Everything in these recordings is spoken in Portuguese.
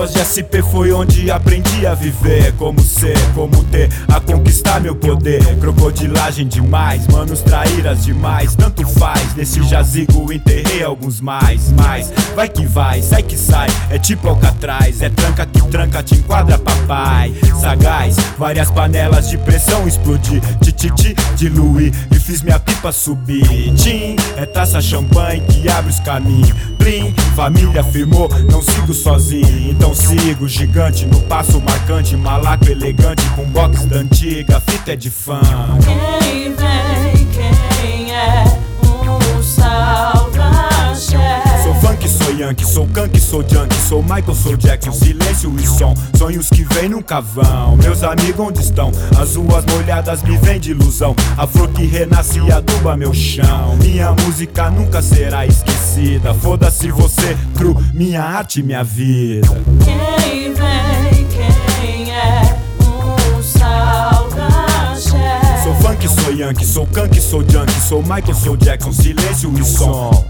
Ruas de SP foi onde aprendi a viver. Como ser, como ter, a conquistar meu poder. Crocodilagem demais, manos traíras demais. Tanto faz, nesse jazigo enterrei alguns mais. Mas vai que vai, sai que sai, é tipo Alcatraz. É tranca que tranca, te enquadra papai. Sagaz, várias panelas de pressão explodir. Tititi, diluí e fiz minha pipa subir. Tim, é taça champanhe que abre os caminhos. Plim, família firmou, não sigo sozinho. Então sigo, gigante, no passo marcante. Malaco elegante, com box da antiga. Fita é de fã. Quem vem, quem é um salva-axé. Sou funk, sou yankee, sou kank, sou junk. Sou Michael, sou Jackson, silêncio e som. Sonhos que vêm nunca vão. Meus amigos onde estão? As ruas molhadas me vêm de ilusão. A flor que renasce aduba meu chão. Minha música nunca será esquecida. Foda-se você, cru, minha arte, minha vida. Quem vem, quem é um salva-axé. Sou funk, sou yankee, sou kank, sou junk. Sou Michael, sou Jackson, silêncio e som.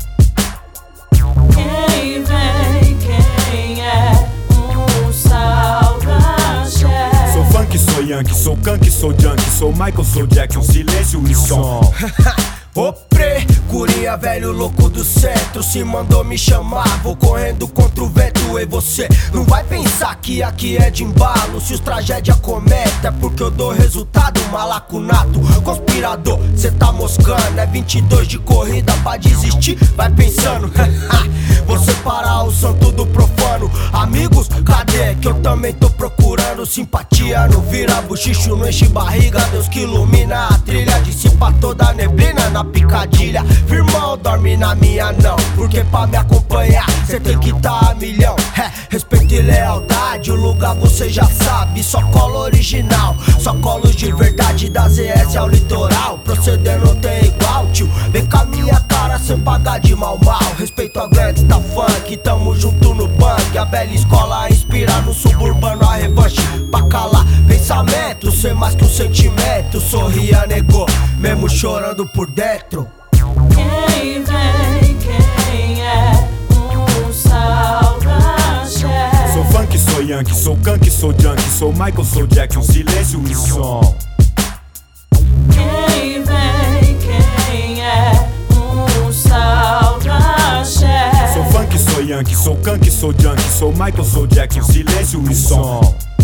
Quem vem, quem é um salva-axé. Sou funk, sou yankee, sou kank, sou junk. Sou Michael, sou Jackson, silêncio e som. Ô Curinha velho louco do centro, se mandou me chamar, vou correndo contra o vento. E você não vai pensar que aqui é de embalo. Se os tragédia cometa é porque eu dou resultado. Malaco nato, conspirador, cê tá moscando. É 22 de corrida pra desistir, vai pensando. Você parar o santo do profano. Amigos, cadê? Que eu também tô procurando simpatia. Não vira bochicho, não enche barriga. Deus que ilumina a trilha, dissipa toda a neblina na picadilha. Firmão, dorme na minha não, porque pra me acompanhar cê tem que tá a milhão. Respeito e lealdade, o lugar você já sabe. Só cola original, só colos de verdade. Da ZS ao litoral, proceder não tem igual, tio. Vem com a minha cara sem pagar de mal. Respeito a gangsta funk, tamo junto no punk. A velha escola inspira no suburbano a revanche. Pra calar pensamento, ser mais que um sentimento. Sorria, negou, mesmo chorando por dentro. Quem vem, quem é um salva-axé. Sou funk, sou yankee, sou kank, sou junk. Sou Michael, sou Jackson, silêncio e som. Quem vem, quem é um salva-axé. Sou funk, sou yankee, sou kank, sou junk. Sou Michael, sou Jackson, silêncio e som.